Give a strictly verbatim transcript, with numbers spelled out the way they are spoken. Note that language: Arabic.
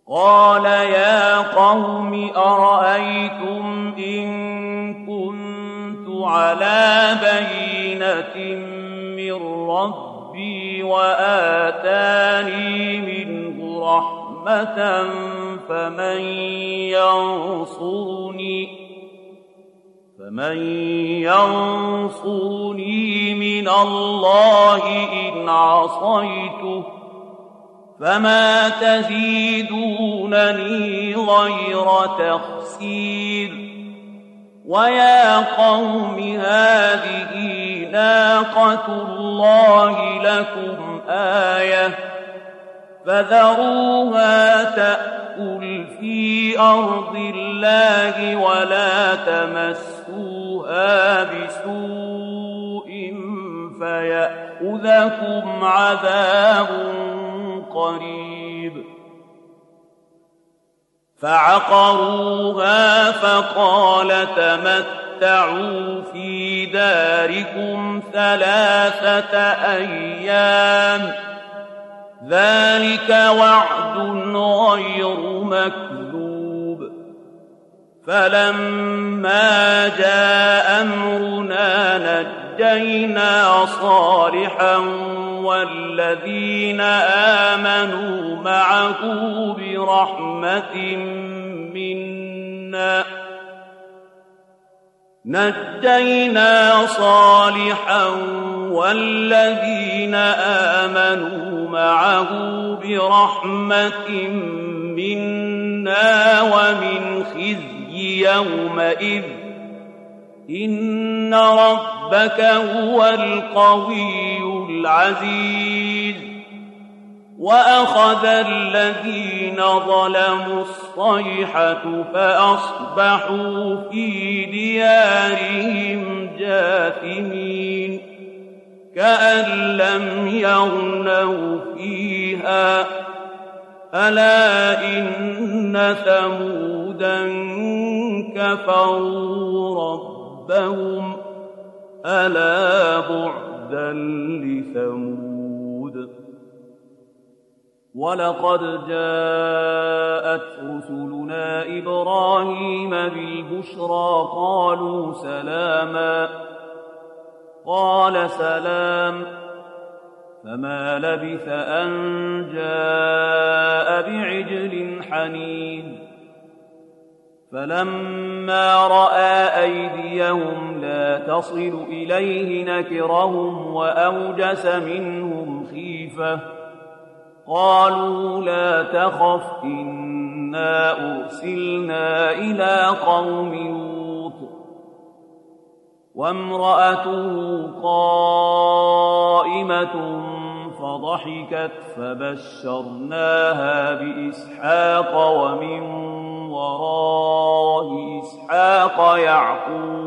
قال يا قوم أرأيتم إن كنت على بينة من ربي وآتاني منه رحمة فمن ينصرني فمن ينصرني من الله إن عصيته فما تزيدونني غير تخسير ويا قوم هذه ناقة الله لكم آية فذروها تأكل في أرض الله ولا تمسوها بسوء فيأخذكم عذاب قريب فعقروها فقال تمتعوا في داركم ثلاثة أيام ذلك وعد غير مكذوب فلما جاء أمرنا نجينا صالحا والذين آمنوا معه برحمة منا نجينا صالحا والذين آمنوا معه برحمة منا ومن خزي يومئذ إن ربك هو القوي العزيز وأخذ الذين ظلموا الصيحة فأصبحوا في ديارهم جاثمين كأن لم يغنوا فيها ألا إن ثمودا كفروا ربهم ألا بعدا لثمود ولقد جاءت رسلنا إبراهيم بالبشرى قالوا سلاما قال سلام فما لبث أن جاء بعجل حنين فلما رأى أيديهم لا تصل إليه نكرهم وأوجس منهم خيفة قالوا لا تخف إنا أرسلنا إلى قوم لوط وامرأته قائمة فضحكت فبشرناها بإسحاق ومن وراء إسحاق يعقوب